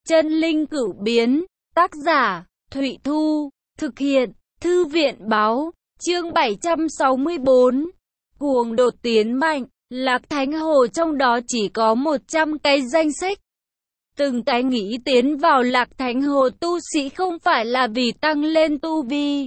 Chân linh cửu biến, tác giả, Thụy Thu, thực hiện, Thư viện báo, chương 764. Cuồng đột tiến mạnh, Lạc Thánh Hồ trong đó chỉ có 100 cái danh sách. Từng cái nghĩ tiến vào Lạc Thánh Hồ tu sĩ không phải là vì tăng lên tu vi.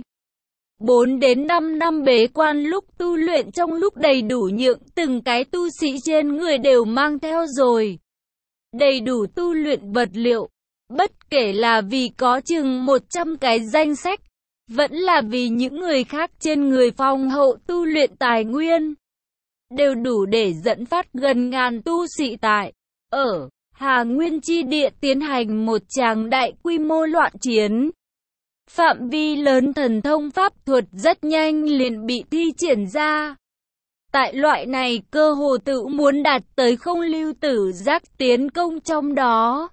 4 đến 5 năm bế quan lúc tu luyện trong lúc đầy đủ nhượng từng cái tu sĩ trên người đều mang theo rồi. Đầy đủ tu luyện vật liệu, bất kể là vì có chừng 100 cái danh sách, vẫn là vì những người khác trên người phong hậu tu luyện tài nguyên, đều đủ để dẫn phát gần ngàn tu sĩ tại ở Hà Nguyên Chi Địa tiến hành một tràng đại quy mô loạn chiến. Phạm vi lớn thần thông pháp thuật rất nhanh liền bị thi triển ra. Tại loại này cơ hồ tự muốn đạt tới không lưu tử giác tiến công trong đó.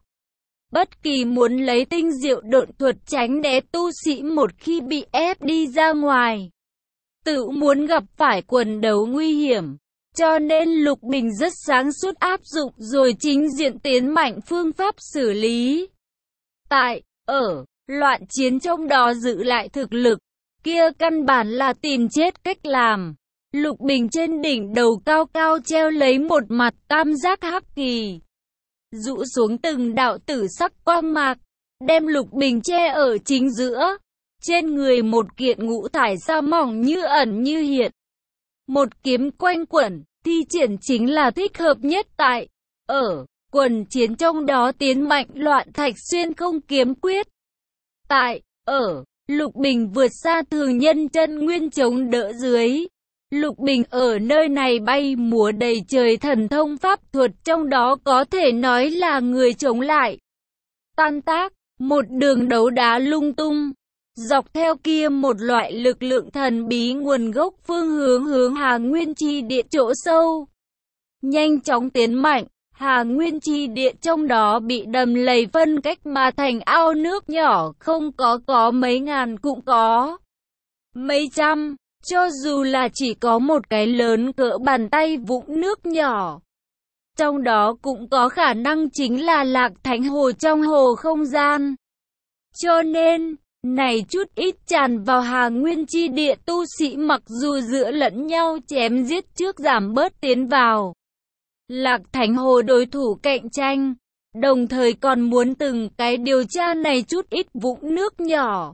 Bất kỳ muốn lấy tinh diệu độn thuật tránh né tu sĩ một khi bị ép đi ra ngoài, tự muốn gặp phải quần đấu nguy hiểm. Cho nên Lục Bình rất sáng suốt áp dụng rồi chính diện tiến mạnh phương pháp xử lý. Tại ở loạn chiến trong đó giữ lại thực lực, kia căn bản là tìm chết cách làm. Lục Bình trên đỉnh đầu cao cao treo lấy một mặt tam giác hắc kỳ, rũ xuống từng đạo tử sắc quang mạc, đem Lục Bình che ở chính giữa. Trên người một kiện ngũ thải sa mỏng như ẩn như hiện. Một kiếm quanh quẩn, thi triển chính là thích hợp nhất tại ở quần chiến trong đó tiến mạnh loạn thạch xuyên không kiếm quyết. Tại ở Lục Bình vượt xa thường nhân chân nguyên chống đỡ dưới. Lục Bình ở nơi này bay múa đầy trời thần thông pháp thuật trong đó có thể nói là người chống lại. Tan tác, một đường đấu đá lung tung. Dọc theo kia một loại lực lượng thần bí nguồn gốc phương hướng Hà Nguyên Chi Địa chỗ sâu. Nhanh chóng tiến mạnh, Hà Nguyên Chi Địa trong đó bị đầm lầy phân cách mà thành ao nước nhỏ không có mấy ngàn cũng có mấy trăm. Cho dù là chỉ có một cái lớn cỡ bàn tay vũng nước nhỏ, trong đó cũng có khả năng chính là Lạc Thánh Hồ trong hồ không gian. Cho nên, này chút ít tràn vào Hà Nguyên Chi Địa tu sĩ mặc dù giữa lẫn nhau chém giết trước giảm bớt tiến vào Lạc Thánh Hồ đối thủ cạnh tranh, đồng thời còn muốn từng cái điều tra này chút ít vũng nước nhỏ,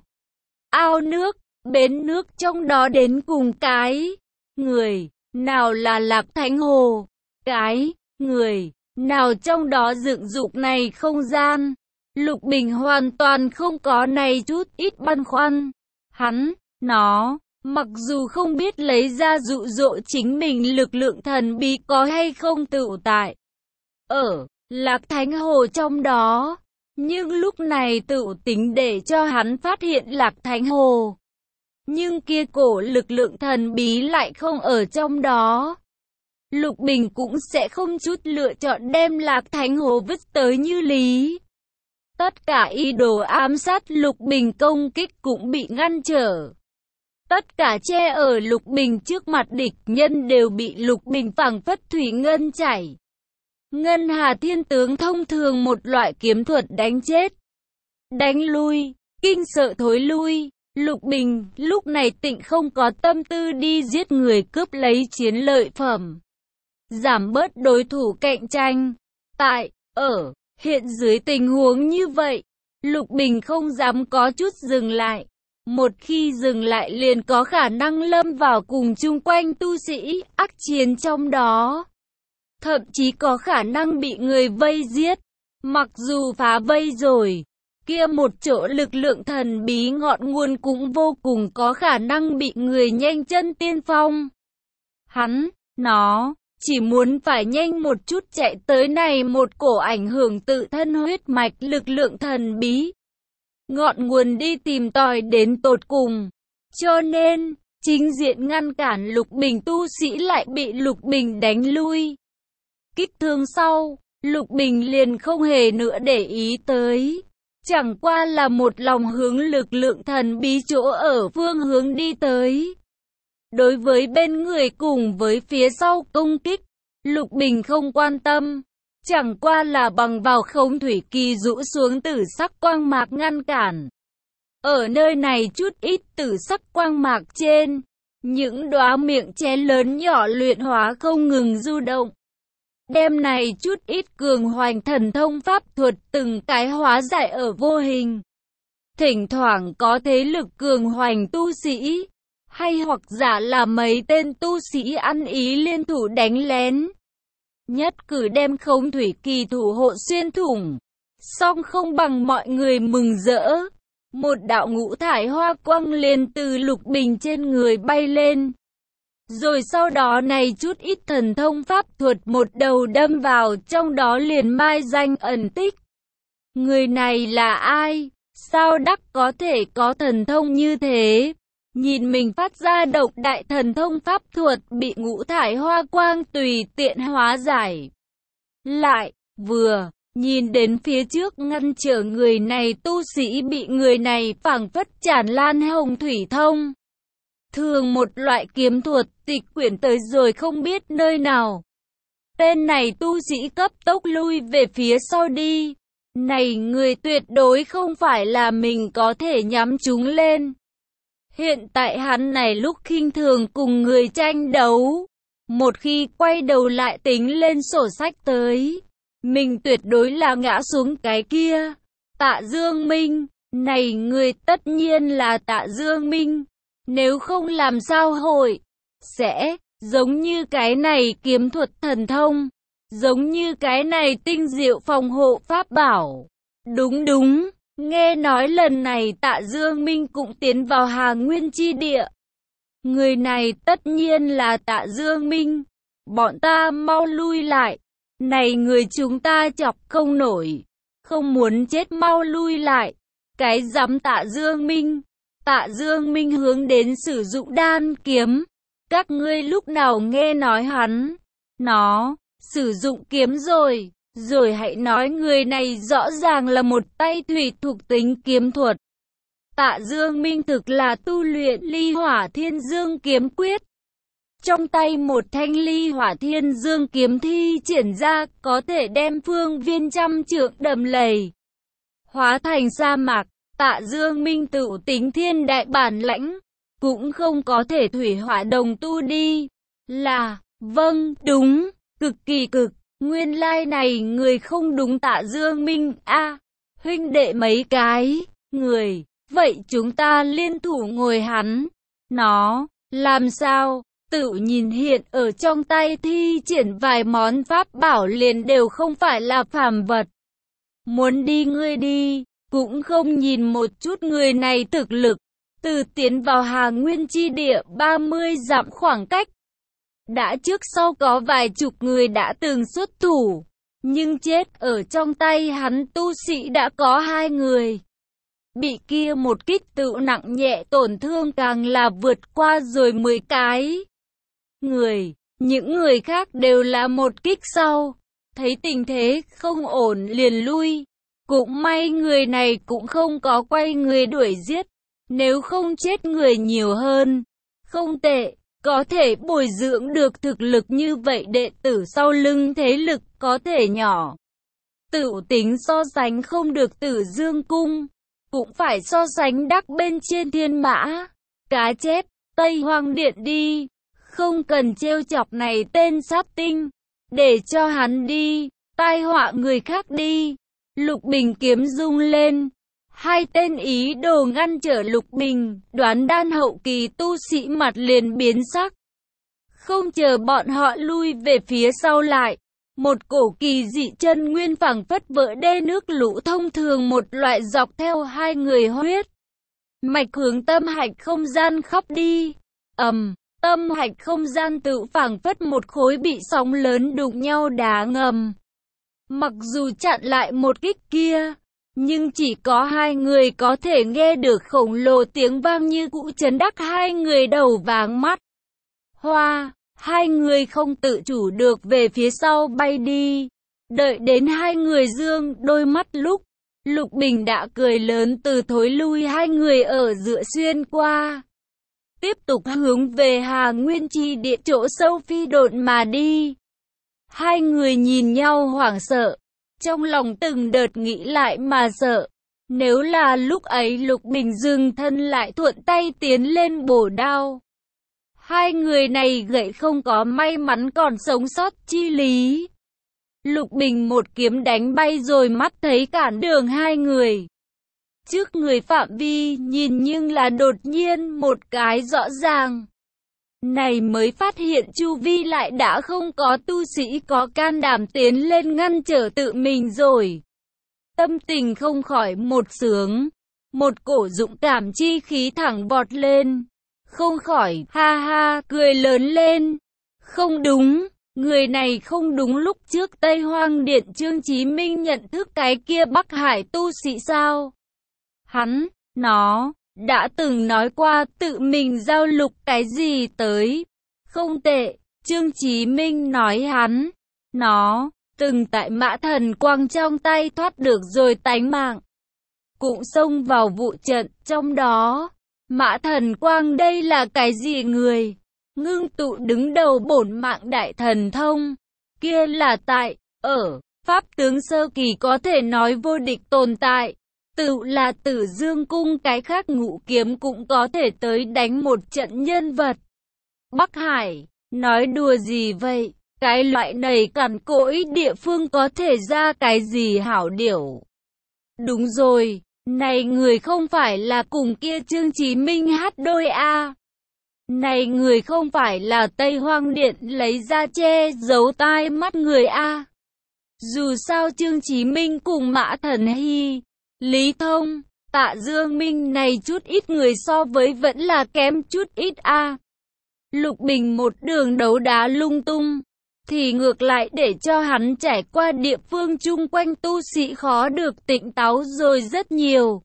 ao nước, bến nước trong đó đến cùng cái người nào là Lạc Thánh Hồ, cái người nào trong đó dựng dục này không gian. Lục Bình hoàn toàn không có này chút ít băn khoăn. Nó mặc dù không biết lấy ra dụ dỗ chính mình lực lượng thần bí có hay không tựu tại ở Lạc Thánh Hồ trong đó, nhưng lúc này tựu tính để cho hắn phát hiện Lạc Thánh Hồ. Nhưng kia cổ lực lượng thần bí lại không ở trong đó. Lục Bình cũng sẽ không chút lựa chọn đem Lạc Thánh Hồ vứt tới như lý. Tất cả ý đồ ám sát Lục Bình công kích cũng bị ngăn trở. Tất cả che ở Lục Bình trước mặt địch nhân đều bị Lục Bình phảng phất thủy ngân chảy. Ngân Hà Thiên Tướng thông thường một loại kiếm thuật đánh chết, đánh lui, kinh sợ thối lui. Lục Bình lúc này tịnh không có tâm tư đi giết người cướp lấy chiến lợi phẩm, giảm bớt đối thủ cạnh tranh. Tại ở hiện dưới tình huống như vậy, Lục Bình không dám có chút dừng lại. Một khi dừng lại liền có khả năng lâm vào cùng chung quanh tu sĩ ác chiến trong đó. Thậm chí có khả năng bị người vây giết. Mặc dù phá vây rồi, kia một chỗ lực lượng thần bí ngọn nguồn cũng vô cùng có khả năng bị người nhanh chân tiên phong. Nó chỉ muốn phải nhanh một chút chạy tới này một cổ ảnh hưởng tự thân huyết mạch lực lượng thần bí. Ngọn nguồn đi tìm tòi đến tột cùng. Cho nên, chính diện ngăn cản Lục Bình tu sĩ lại bị Lục Bình đánh lui. Kích thương sau, Lục Bình liền không hề nữa để ý tới. Chẳng qua là một lòng hướng lực lượng thần bí chỗ ở phương hướng đi tới. Đối với bên người cùng với phía sau công kích, Lục Bình không quan tâm. chẳng qua là bằng vào không thủy kỳ rũ xuống tử sắc quang mạc ngăn cản. Ở nơi này chút ít tử sắc quang mạc trên, những đóa miệng chén lớn nhỏ luyện hóa không ngừng du động. Đêm này chút ít cường hoành thần thông pháp thuật từng cái hóa giải ở vô hình. Thỉnh thoảng có thế lực cường hoành tu sĩ, hay hoặc giả là mấy tên tu sĩ ăn ý liên thủ đánh lén. Nhất cử đem không thủy kỳ thủ hộ xuyên thủng, song không bằng mọi người mừng rỡ. Một đạo ngũ thải hoa quang liền từ Lục Bình trên người bay lên. Rồi sau đó này chút ít thần thông pháp thuật một đầu đâm vào trong đó liền mai danh ẩn tích. Người này là ai? Sao đắc có thể có thần thông như thế? Nhìn mình phát ra độc đại thần thông pháp thuật bị ngũ thải hoa quang tùy tiện hóa giải. Lại, vừa nhìn đến phía trước ngăn trở người này tu sĩ bị người này phảng phất tràn lan hồng thủy thông. Thường một loại kiếm thuật tịch quyển tới rồi không biết nơi nào. Tên này tu sĩ cấp tốc lui về phía sau đi. Này người tuyệt đối không phải là mình có thể nhắm chúng lên. Hiện tại hắn này lúc khinh thường cùng người tranh đấu. Một khi quay đầu lại tính lên sổ sách tới, mình tuyệt đối là ngã xuống cái kia. Tạ Dương Minh, này người tất nhiên là Tạ Dương Minh. Nếu không làm sao hội sẽ giống như cái này kiếm thuật thần thông, giống như cái này tinh diệu phòng hộ pháp bảo. Đúng, nghe nói lần này Tạ Dương Minh cũng tiến vào Hà Nguyên chi địa. Người này tất nhiên là Tạ Dương Minh. Bọn ta mau lui lại. Này người chúng ta chọc không nổi. Không muốn chết mau lui lại. Cái dám Tạ Dương Minh. Tạ Dương Minh hướng đến sử dụng đan kiếm. Các ngươi lúc nào nghe nói hắn nó sử dụng kiếm rồi. Rồi hãy nói người này rõ ràng là một tay thủy thuộc tính kiếm thuật. Tạ Dương Minh thực là tu luyện ly hỏa thiên dương kiếm quyết. Trong tay một thanh ly hỏa thiên dương kiếm thi triển ra có thể đem phương viên trăm trượng đầm lầy hóa thành sa mạc. Tạ Dương Minh tự tính thiên đại bản lãnh, cũng không có thể thủy hỏa đồng tu đi. Là, vâng, đúng, cực kỳ cực. Nguyên lai này người không đúng Tạ Dương Minh a, huynh đệ mấy cái người, vậy chúng ta liên thủ ngồi hắn. Nó, làm sao, tự nhìn hiện ở trong tay thi triển vài món pháp bảo liền đều không phải là phàm vật. Muốn đi ngươi đi, cũng không nhìn một chút người này thực lực, từ tiến vào Hà Nguyên chi địa 30 dặm khoảng cách. Đã trước sau có vài chục người đã từng xuất thủ, nhưng chết ở trong tay hắn tu sĩ đã có 2 người. Bị kia một kích tự nặng nhẹ tổn thương càng là vượt qua rồi 10 cái người. Những người khác đều là một kích sau, thấy tình thế không ổn liền lui. Cũng may người này cũng không có quay người đuổi giết, nếu không chết người nhiều hơn. Không tệ. Có thể bồi dưỡng được thực lực như vậy đệ tử sau lưng thế lực có thể nhỏ. Tự tính so sánh không được Tử Dương Cung, cũng phải so sánh đắc bên trên Thiên Mã. Cá chép, Tây Hoang Điện đi, không cần trêu chọc này tên sát tinh, để cho hắn đi, tai họa người khác đi. Lục Bình kiếm rung lên. 2 tên ý đồ ngăn trở Lục Bình, đoán đan hậu kỳ tu sĩ mặt liền biến sắc. Không chờ bọn họ lui về phía sau lại, một cổ kỳ dị chân nguyên phảng phất vỡ đê nước lũ thông thường một loại dọc theo 2 người huyết mạch hướng tâm hạch không gian khắp đi. Tâm hạch không gian tự phảng phất một khối bị sóng lớn đụng nhau đá ngầm. Mặc dù chặn lại một kích kia, nhưng chỉ có 2 người có thể nghe được khổng lồ tiếng vang như cũ chấn đắc 2 người đầu váng mắt hoa. 2 người không tự chủ được về phía sau bay đi. Đợi đến 2 người dương đôi mắt lúc, Lục Bình đã cười lớn từ thối lui 2 người ở giữa xuyên qua. Tiếp tục hướng về Hà Nguyên chi địa chỗ sâu phi độn mà đi. Hai người nhìn nhau hoảng sợ, trong lòng từng đợt nghĩ lại mà sợ. Nếu là lúc ấy Lục Bình dừng thân lại thuận tay tiến lên bổ đao. Hai người này gậy không có may mắn còn sống sót chi lý. Lục Bình một kiếm đánh bay rồi mắt thấy cản đường hai người. Trước người phạm vi nhìn nhưng là đột nhiên một cái rõ ràng. Này mới phát hiện chu vi lại đã không có tu sĩ có can đảm tiến lên ngăn trở tự mình rồi. Tâm tình không khỏi một sướng, một cổ dũng cảm chi khí thẳng vọt lên. Không khỏi ha ha cười lớn lên. Không đúng, người này không đúng, lúc trước Tây Hoang Điện Trương Chí Minh nhận thức cái kia Bắc Hải tu sĩ sao? Nó đã từng nói qua tự mình giao lục cái gì tới. Không tệ, Trương Chí Minh nói nó từng tại Mã Thần Quang trong tay thoát được rồi tánh mạng. Cũng xông vào vụ trận trong đó. Mã Thần Quang đây là cái gì người? Ngưng tụ đứng đầu bổn mạng đại thần thông. Kia là tại, ở, Pháp tướng sơ kỳ có thể nói vô địch tồn tại. Tự là Tử Dương Cung, cái khác Ngũ Kiếm cũng có thể tới đánh một trận nhân vật. Bắc Hải, nói đùa gì vậy? Cái loại này cằn cỗi địa phương có thể ra cái gì hảo điểu? Đúng rồi, này người không phải là cùng kia Trương Chí Minh hát đôi a? Này người không phải là Tây Hoang Điện lấy ra che giấu tai mắt người a? Dù sao Trương Chí Minh cùng Mã Thần Hy, Lý Thông, Tạ Dương Minh này chút ít người so với vẫn là kém chút ít a. Lục Bình một đường đấu đá lung tung, thì ngược lại để cho hắn trải qua địa phương chung quanh tu sĩ khó được tỉnh táo rồi rất nhiều.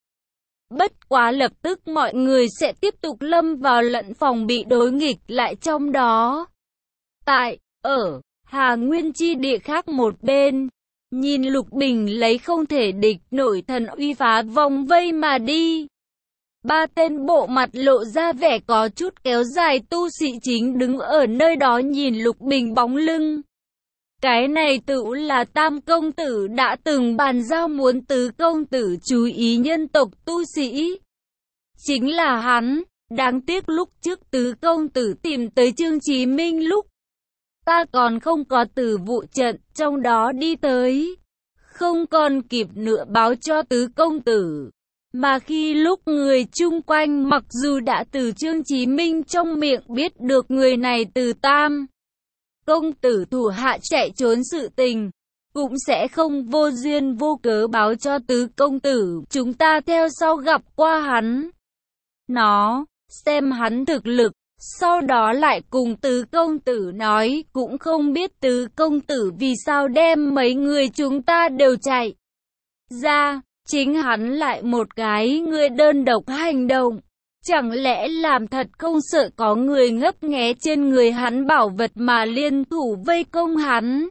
Bất quá lập tức mọi người sẽ tiếp tục lâm vào lẫn phòng bị đối nghịch lại trong đó. Tại, ở, Hà Nguyên chi địa khác một bên, nhìn Lục Bình lấy không thể địch nổi thần uy phá vòng vây mà đi. Ba tên bộ mặt lộ ra vẻ có chút kéo dài tu sĩ chính đứng ở nơi đó nhìn Lục Bình bóng lưng. Cái này tự là Tam công tử đã từng bàn giao muốn Tứ công tử chú ý nhân tộc tu sĩ. Chính là hắn, đáng tiếc lúc trước Tứ công tử tìm tới Trương Chí Minh lúc ta còn không có từ vụ trận trong đó đi tới, không còn kịp nữa báo cho Tứ công tử. Mà khi lúc người chung quanh mặc dù đã từ Trương Chí Minh trong miệng biết được người này từ Tam công tử thủ hạ chạy trốn sự tình, cũng sẽ không vô duyên vô cớ báo cho Tứ công tử. Chúng ta theo sau gặp qua hắn, nó xem hắn thực lực, sau đó lại cùng Tứ công tử nói. Cũng không biết Tứ công tử vì sao đem mấy người chúng ta đều chạy ra, chính hắn lại một cái người đơn độc hành động. Chẳng lẽ làm thật không sợ có người ngấp nghé trên người hắn bảo vật mà liên thủ vây công hắn?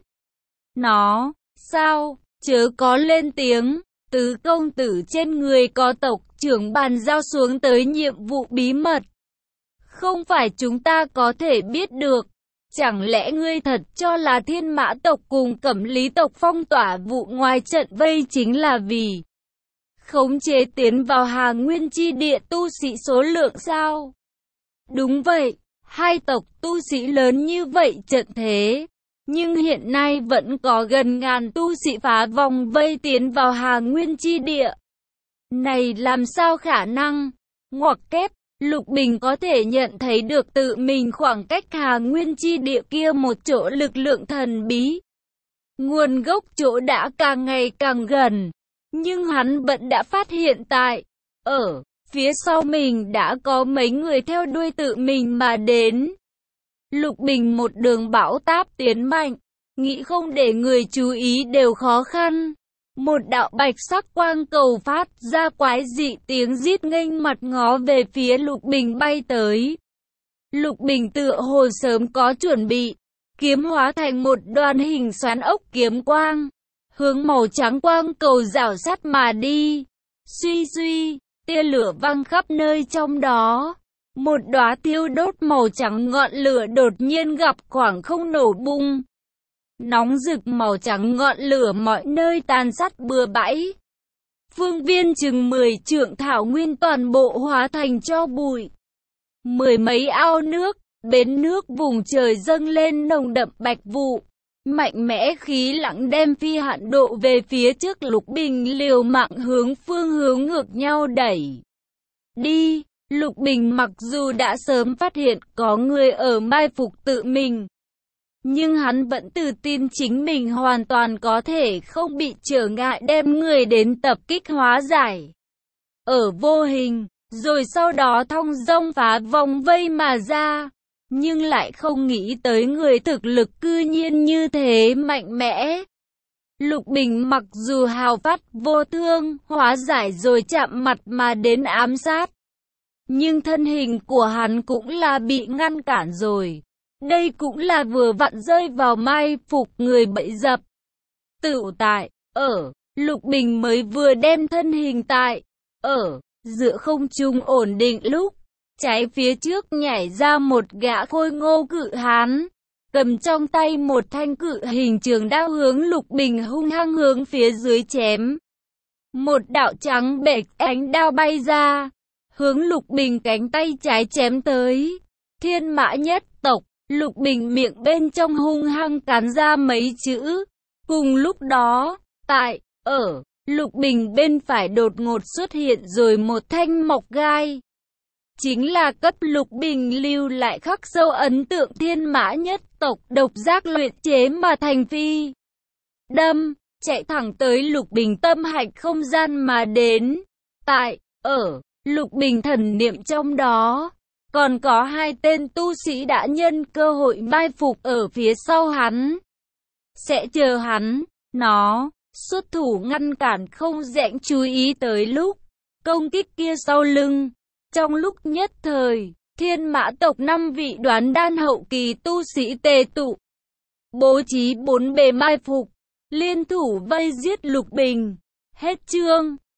Nó, sao, chớ có lên tiếng, Tứ công tử trên người có tộc trưởng bàn giao xuống tới nhiệm vụ bí mật. Không phải chúng ta có thể biết được. Chẳng lẽ ngươi thật cho là Thiên Mã tộc cùng Cẩm Lý tộc phong tỏa vụ ngoài trận vây chính là vì khống chế tiến vào Hà Nguyên chi địa tu sĩ số lượng sao? Đúng vậy, hai tộc tu sĩ lớn như vậy trận thế, nhưng hiện nay vẫn có gần ngàn tu sĩ phá vòng vây tiến vào Hà Nguyên chi địa. Này làm sao khả năng? Ngoặc kép, Lục Bình có thể nhận thấy được tự mình khoảng cách Hà Nguyên chi địa kia một chỗ lực lượng thần bí. Nguồn gốc chỗ đã càng ngày càng gần. Nhưng hắn vẫn đã phát hiện tại, ở phía sau mình đã có mấy người theo đuôi tự mình mà đến. Lục Bình một đường bão táp tiến mạnh, nghĩ không để người chú ý đều khó khăn. Một đạo bạch sắc quang cầu phát ra quái dị tiếng rít nghênh mặt ngó về phía Lục Bình bay tới. Lục Bình tựa hồ sớm có chuẩn bị, kiếm hóa thành một đoàn hình xoắn ốc kiếm quang, hướng màu trắng quang cầu rảo sát mà đi. Suy suy, tia lửa văng khắp nơi trong đó. Một đóa thiêu đốt màu trắng ngọn lửa đột nhiên gặp khoảng không nổ bung. nóng rực màu trắng, ngọn lửa mọi nơi tàn sát bừa bãi. Phương viên chừng 10 trượng thảo nguyên toàn bộ hóa thành tro bụi. Mười mấy ao nước, bến nước vùng trời dâng lên nồng đậm bạch vụ. Mạnh mẽ khí lặng đem phi hạn độ về phía trước. Lục Bình liều mạng hướng phương hướng ngược nhau đẩy đi. Lục Bình mặc dù đã sớm phát hiện có người ở mai phục tự mình, nhưng hắn vẫn tự tin chính mình hoàn toàn có thể không bị trở ngại đem người đến tập kích hóa giải ở vô hình, rồi sau đó thong dong phá vòng vây mà ra. Nhưng lại không nghĩ tới người thực lực cư nhiên như thế mạnh mẽ. Lục Bình mặc dù hào phát vô thương, hóa giải rồi chạm mặt mà đến ám sát, nhưng thân hình của hắn cũng là bị ngăn cản rồi. Đây cũng là vừa vặn rơi vào mai phục người bẫy dập. Tựu tại, Lục Bình mới vừa đem thân hình tại, giữa không trung ổn định lúc, trái phía trước nhảy ra một gã khôi ngô cự hán, cầm trong tay một thanh cự hình trường đao hướng Lục Bình hung hăng hướng phía dưới chém. Một đạo trắng bệch ánh đao bay ra, hướng Lục Bình cánh tay trái chém tới. Thiên Mã nhất tộc. Lục Bình miệng bên trong hung hăng cắn ra mấy chữ. Cùng lúc đó, Lục Bình bên phải đột ngột xuất hiện rồi một thanh mộc gai. Chính là cấp Lục Bình lưu lại khắc sâu ấn tượng Thiên Mã nhất tộc độc giác luyện chế mà thành phi đâm, chạy thẳng tới Lục Bình tâm hạch không gian mà đến. Lục Bình thần niệm trong đó, còn có hai tên tu sĩ đã nhân cơ hội mai phục ở phía sau hắn. Sẽ chờ hắn, xuất thủ ngăn cản không rẽnh chú ý tới lúc công kích kia sau lưng. Trong lúc nhất thời, Thiên Mã tộc 5 vị đoán đan hậu kỳ tu sĩ tề tụ, bố trí 4 bề mai phục, liên thủ vây giết Lục Bình. Hết chương.